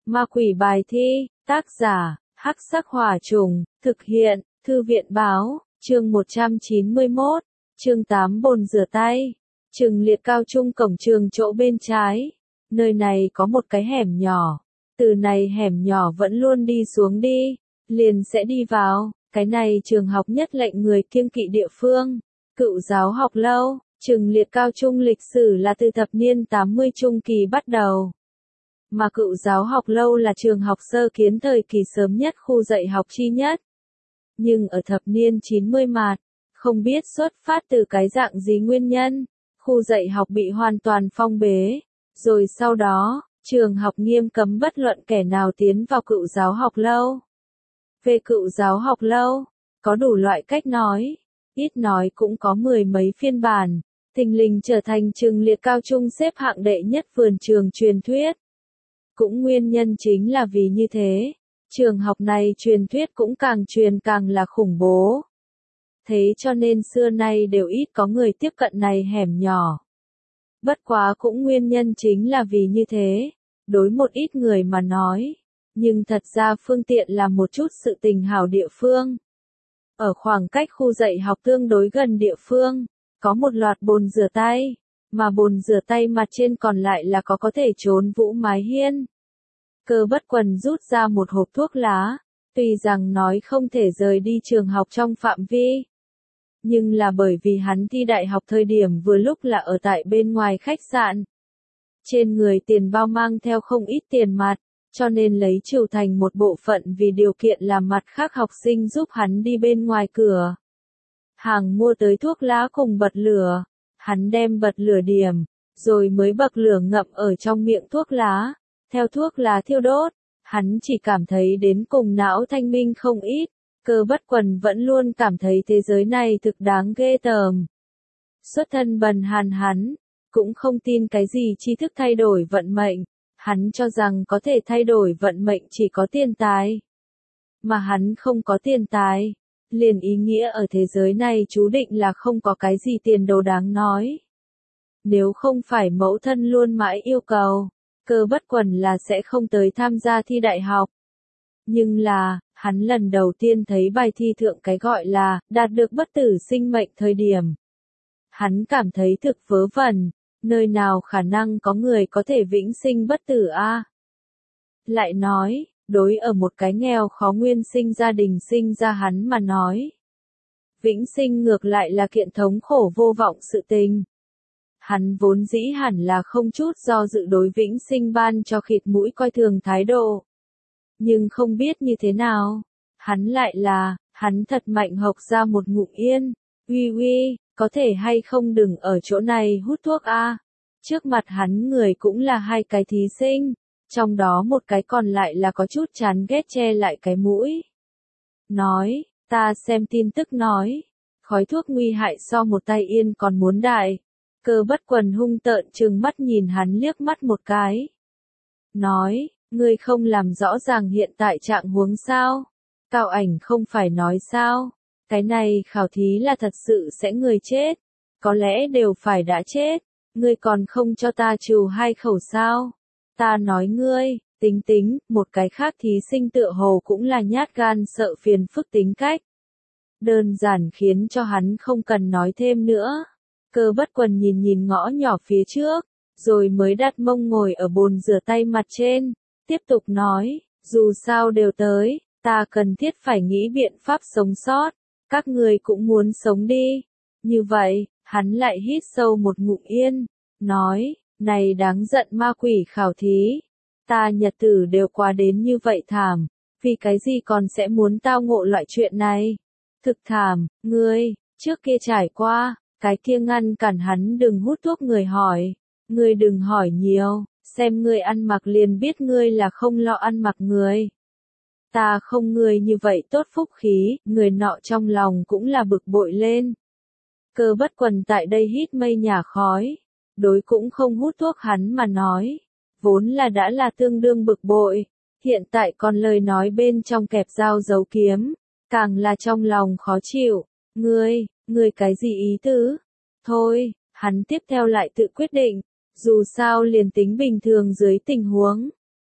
Ma quỷ bài thi, tác giả, Hắc Sắc Hỏa Trùng, thực hiện, Thư viện báo, chương 191, chương 8 bồn rửa tay, Trừng Liệt cao trung cổng trường chỗ bên trái. Nơi này có một cái hẻm nhỏ, từ này hẻm nhỏ vẫn luôn đi xuống đi, liền sẽ đi vào, cái này trường học nhất lệnh người kiêng kỵ địa phương, Cựu Giáo Học Lâu. Trừng Liệt cao trung lịch sử là từ thập niên 80 trung kỳ bắt đầu. Mà Cựu Giáo Học Lâu là trường học sơ kiến thời kỳ sớm nhất khu dạy học chi nhất. Nhưng ở thập niên 90 mạt, không biết xuất phát từ cái dạng gì nguyên nhân, khu dạy học bị hoàn toàn phong bế. Rồi sau đó, trường học nghiêm cấm bất luận kẻ nào tiến vào Cựu Giáo Học Lâu. Về Cựu Giáo Học Lâu, có đủ loại cách nói, ít nói cũng có mười mấy phiên bản, thình lình trở thành Trừng Liệt cao trung xếp hạng đệ nhất vườn trường truyền thuyết. Cũng nguyên nhân chính là vì như thế, trường học này truyền thuyết cũng càng truyền càng là khủng bố. Thế cho nên xưa nay đều ít có người tiếp cận này hẻm nhỏ. Bất quá cũng nguyên nhân chính là vì như thế, đối một ít người mà nói, nhưng thật ra phương tiện là một chút sự tình hảo địa phương. Ở khoảng cách khu dạy học tương đối gần địa phương, có một loạt bồn rửa tay, mà bồn rửa tay mặt trên còn lại là có thể trốn vũ mái hiên. Cơ Bất Quần rút ra một hộp thuốc lá, tuy rằng nói không thể rời đi trường học trong phạm vi. Nhưng là bởi vì hắn thi đại học thời điểm vừa lúc là ở tại bên ngoài khách sạn. Trên người tiền bao mang theo không ít tiền mặt, cho nên lấy trừ thành một bộ phận vì điều kiện làm mặt khác học sinh giúp hắn đi bên ngoài cửa hàng mua tới thuốc lá cùng bật lửa. Hắn đem bật lửa điểm, rồi mới bật lửa ngậm ở trong miệng thuốc lá. Theo thuốc lá thiêu đốt, hắn chỉ cảm thấy đến cùng não thanh minh không ít. Cơ Bất Quần vẫn luôn cảm thấy thế giới này thực đáng ghê tởm. Xuất thân bần hàn hắn, cũng không tin cái gì tri thức thay đổi vận mệnh. Hắn cho rằng có thể thay đổi vận mệnh chỉ có tiền tài. Mà hắn không có tiền tài, liền ý nghĩa ở thế giới này chú định là không có cái gì tiền đồ đáng nói. Nếu không phải mẫu thân luôn mãi yêu cầu, Cơ Bất Quần là sẽ không tới tham gia thi đại học. Nhưng là, hắn lần đầu tiên thấy bài thi thượng cái gọi là, đạt được bất tử sinh mệnh thời điểm. Hắn cảm thấy thực vớ vẩn, nơi nào khả năng có người có thể vĩnh sinh bất tử a? Lại nói, đối ở một cái nghèo khó nguyên sinh gia đình sinh ra hắn mà nói. Vĩnh sinh ngược lại là kiện thống khổ vô vọng sự tình. Hắn vốn dĩ hẳn là không chút do dự đối vĩnh sinh ban cho khịt mũi coi thường thái độ. Nhưng không biết như thế nào, hắn thật mạnh hộc ra một ngụm yên, uy, có thể hay không đừng ở chỗ này hút thuốc a. Trước mặt hắn người cũng là hai cái thí sinh, trong đó một cái còn lại là có chút chán ghét che lại cái mũi. Nói, ta xem tin tức nói, khói thuốc nguy hại so một tay yên còn muốn đại. Cơ Bất Quần hung tợn trừng mắt nhìn hắn liếc mắt một cái. Nói, ngươi không làm rõ ràng hiện tại trạng huống sao? Cao ảnh không phải nói sao? Cái này khảo thí là thật sự sẽ người chết. Có lẽ đều phải đã chết. Ngươi còn không cho ta trừ hai khẩu sao? Ta nói ngươi, tính, một cái khác thí sinh tựa hồ cũng là nhát gan sợ phiền phức tính cách. Đơn giản khiến cho hắn không cần nói thêm nữa. Cơ Bất Quần nhìn ngõ nhỏ phía trước, rồi mới đặt mông ngồi ở bồn rửa tay mặt trên, tiếp tục nói, dù sao đều tới, ta cần thiết phải nghĩ biện pháp sống sót, các người cũng muốn sống đi. Như vậy, hắn lại hít sâu một ngụm yên, nói, này đáng giận ma quỷ khảo thí, ta nhật tử đều qua đến như vậy thảm, vì cái gì còn sẽ muốn tao ngộ loại chuyện này? Thực thảm, ngươi, trước kia trải qua, cái kia ngăn cản hắn đừng hút thuốc người hỏi, ngươi đừng hỏi nhiều, xem ngươi ăn mặc liền biết ngươi là không lo ăn mặc người. Ta không ngươi như vậy tốt phúc khí, người nọ trong lòng cũng là bực bội lên. Cơ Bất Quần tại đây hít mây nhà khói, đối cũng không hút thuốc hắn mà nói, vốn là đã là tương đương bực bội, hiện tại còn lời nói bên trong kẹp dao giấu kiếm, càng là trong lòng khó chịu, ngươi cái gì ý tứ? Thôi, hắn tiếp theo lại tự quyết định, dù sao liền tính bình thường dưới tình huống,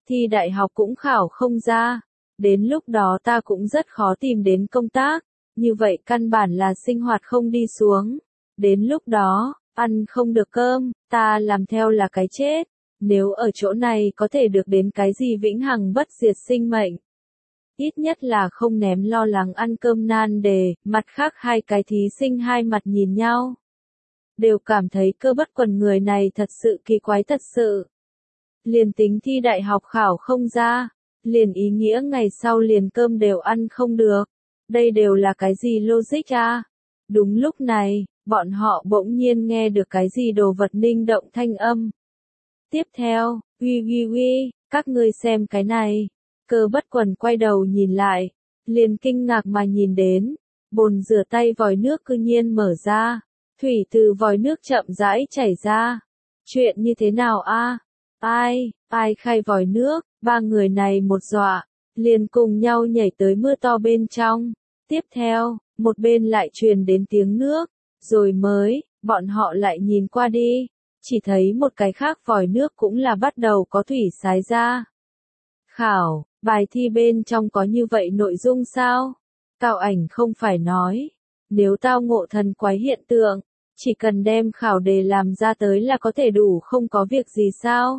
thi đại học cũng khảo không ra. Đến lúc đó ta cũng rất khó tìm đến công tác, như vậy căn bản là sinh hoạt không đi xuống. Đến lúc đó, ăn không được cơm, ta làm theo là cái chết. Nếu ở chỗ này có thể được đến cái gì vĩnh hằng bất diệt sinh mệnh, ít nhất là không ném lo lắng ăn cơm nan đề. Mặt khác hai cái thí sinh hai mặt nhìn nhau, đều cảm thấy Cơ Bất Quần người này thật sự kỳ quái thật sự. Liền tính thi đại học khảo không ra, liền ý nghĩa ngày sau liền cơm đều ăn không được. Đây đều là cái gì logic à? Đúng lúc này, bọn họ bỗng nhiên nghe được cái gì đồ vật ninh động thanh âm. Tiếp theo, uy, các ngươi xem cái này. Cơ Bất Quần quay đầu nhìn lại, liền kinh ngạc mà nhìn đến, bồn rửa tay vòi nước cư nhiên mở ra, thủy từ vòi nước chậm rãi chảy ra. Chuyện như thế nào a? Ai khai vòi nước? Ba người này một dọa, liền cùng nhau nhảy tới mưa to bên trong. Tiếp theo, một bên lại truyền đến tiếng nước, rồi mới, bọn họ lại nhìn qua đi, chỉ thấy một cái khác vòi nước cũng là bắt đầu có thủy xái ra. Khảo, bài thi bên trong có như vậy nội dung sao? Cao Ảnh không phải nói, nếu tao ngộ thần quái hiện tượng, chỉ cần đem khảo đề làm ra tới là có thể đủ không có việc gì sao?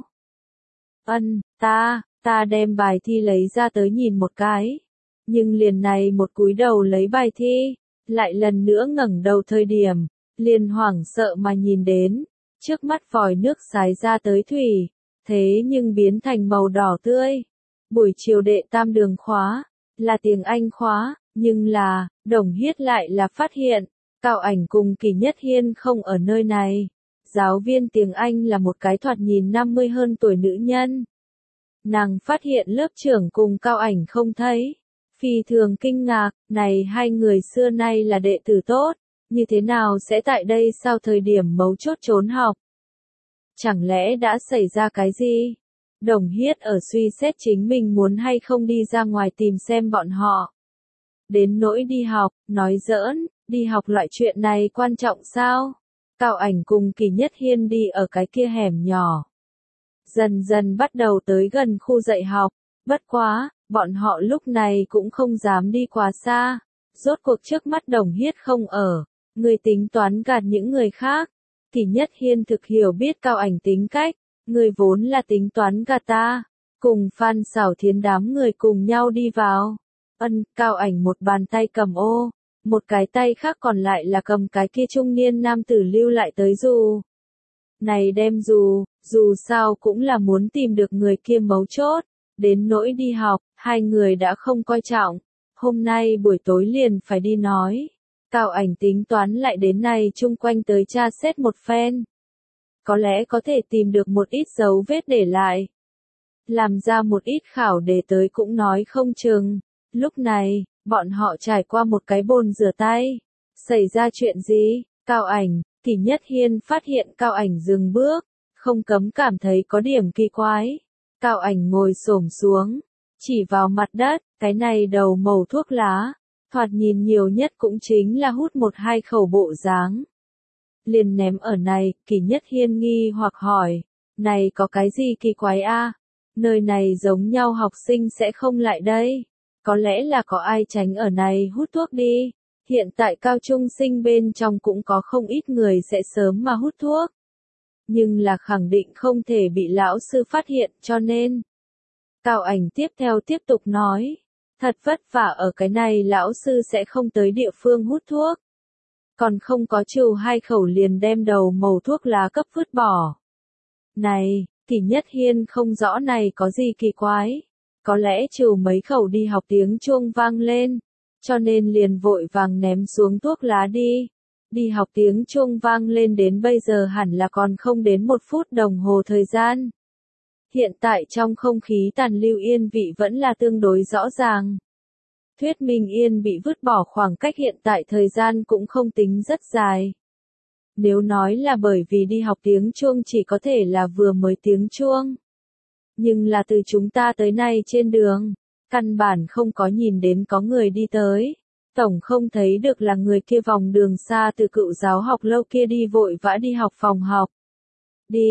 Ta đem bài thi lấy ra tới nhìn một cái. Nhưng liền này một cúi đầu lấy bài thi, lại lần nữa ngẩng đầu thời điểm, liền hoảng sợ mà nhìn đến, trước mắt vòi nước xái ra tới thủy, thế nhưng biến thành màu đỏ tươi. Buổi chiều đệ tam đường khóa, là tiếng Anh khóa, nhưng là, Đồng Hiết lại là phát hiện, Cao Ảnh cùng Kỳ Nhất Hiên không ở nơi này. Giáo viên tiếng Anh là một cái thoạt nhìn 50 hơn tuổi nữ nhân. Nàng phát hiện lớp trưởng cùng Cao Ảnh không thấy. Phi thường kinh ngạc, này hai người xưa nay là đệ tử tốt, như thế nào sẽ tại đây sau thời điểm mấu chốt trốn học? Chẳng lẽ đã xảy ra cái gì? Đồng Hiết ở suy xét chính mình muốn hay không đi ra ngoài tìm xem bọn họ. Đến nỗi đi học, nói giỡn, đi học loại chuyện này quan trọng sao? Cao Ảnh cùng Kỳ Nhất Hiên đi ở cái kia hẻm nhỏ. Dần dần bắt đầu tới gần khu dạy học, bất quá, bọn họ lúc này cũng không dám đi quá xa. Rốt cuộc trước mắt Đồng Hiết không ở, người tính toán gạt những người khác. Kỳ Nhất Hiên thực hiểu biết Cao Ảnh tính cách, người vốn là tính toán gạt ta. Cùng Phan Xảo Thiến đám người cùng nhau đi vào. Cao Ảnh một bàn tay cầm ô, một cái tay khác còn lại là cầm cái kia trung niên nam tử lưu lại tới dù. Này đem dù sao cũng là muốn tìm được người kia mấu chốt. Đến nỗi đi học, hai người đã không coi trọng. Hôm nay buổi tối liền phải đi nói. Cao Ảnh tính toán lại đến này chung quanh tới tra xét một phen. Có lẽ có thể tìm được một ít dấu vết để lại. Làm ra một ít khảo đề tới cũng nói không chừng. Lúc này, bọn họ trải qua một cái bồn rửa tay. Xảy ra chuyện gì? Cao Ảnh, Kỳ Nhất Hiên phát hiện Cao Ảnh dừng bước, không cấm cảm thấy có điểm kỳ quái. Cao Ảnh ngồi xổm xuống, chỉ vào mặt đất, cái này đầu màu thuốc lá, thoạt nhìn nhiều nhất cũng chính là hút một hai khẩu bộ dáng. Liền ném ở này, Kỳ Nhất Hiên nghi hoặc hỏi, này có cái gì kỳ quái a? Nơi này giống nhau học sinh sẽ không lại đây. Có lẽ là có ai tránh ở này hút thuốc đi. Hiện tại cao trung sinh bên trong cũng có không ít người sẽ sớm mà hút thuốc. Nhưng là khẳng định không thể bị lão sư phát hiện cho nên. Cao Ảnh tiếp theo tiếp tục nói. Thật vất vả ở cái này lão sư sẽ không tới địa phương hút thuốc. Còn không có trừ hai khẩu liền đem đầu màu thuốc lá cấp vứt bỏ. Này, Kỳ Nhất Hiên không rõ này có gì kỳ quái. Có lẽ trừ mấy khẩu đi học tiếng chuông vang lên. Cho nên liền vội vàng ném xuống thuốc lá đi. Đi học tiếng chuông vang lên đến bây giờ hẳn là còn không đến 1 phút đồng hồ thời gian. Hiện tại trong không khí tàn lưu yên vị vẫn là tương đối rõ ràng. Thuyết minh yên bị vứt bỏ khoảng cách hiện tại thời gian cũng không tính rất dài. Nếu nói là bởi vì đi học tiếng chuông chỉ có thể là vừa mới tiếng chuông. Nhưng là từ chúng ta tới nay trên đường, căn bản không có nhìn đến có người đi tới. Tổng không thấy được là người kia vòng đường xa từ cựu giáo học lâu kia đi vội vã đi học phòng học. Đi,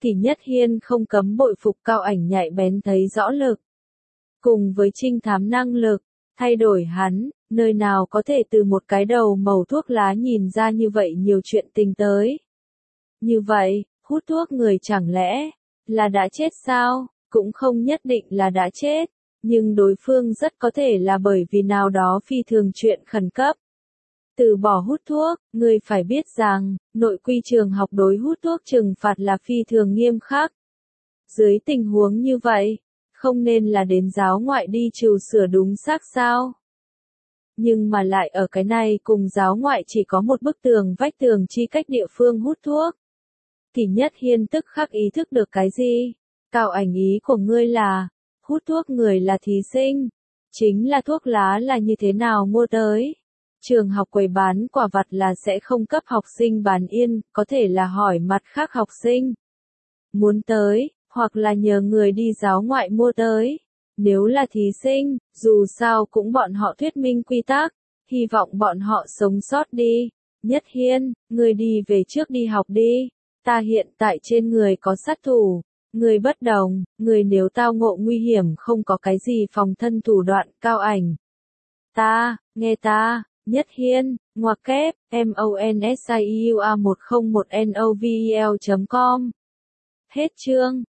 Kỷ Nhất Hiên không cấm bội phục Cao Ảnh nhạy bén thấy rõ lực. Cùng với trinh thám năng lực, thay đổi hắn, nơi nào có thể từ một cái đầu mẩu thuốc lá nhìn ra như vậy nhiều chuyện tình tới. Như vậy, hút thuốc người chẳng lẽ là đã chết sao? Cũng không nhất định là đã chết, nhưng đối phương rất có thể là bởi vì nào đó phi thường chuyện khẩn cấp. Từ bỏ hút thuốc, người phải biết rằng, nội quy trường học đối hút thuốc trừng phạt là phi thường nghiêm khắc. Dưới tình huống như vậy, không nên là đến giáo ngoại đi trừ sửa đúng xác sao? Nhưng mà lại ở cái này cùng giáo ngoại chỉ có một bức tường vách tường chi cách địa phương hút thuốc. Kỷ Nhất Hiên tức khắc ý thức được cái gì? Cao Ảnh ý của ngươi là, hút thuốc người là thí sinh, chính là thuốc lá là như thế nào mua tới? Trường học quầy bán quả vặt là sẽ không cấp học sinh bán yên, có thể là hỏi mặt khác học sinh. Muốn tới, hoặc là nhờ người đi giáo ngoại mua tới. Nếu là thí sinh, dù sao cũng bọn họ thuyết minh quy tắc, hy vọng bọn họ sống sót đi. Nhất Hiên, người đi về trước đi học đi. Ta hiện tại trên người có sát thủ. Người bất đồng, người nếu tao ngộ nguy hiểm không có cái gì phòng thân thủ đoạn. Cao Ảnh. Ta, nghe ta. Nhất Hiên, ngoặc kép, MONSIUA101NOVEL.com. Hết chương.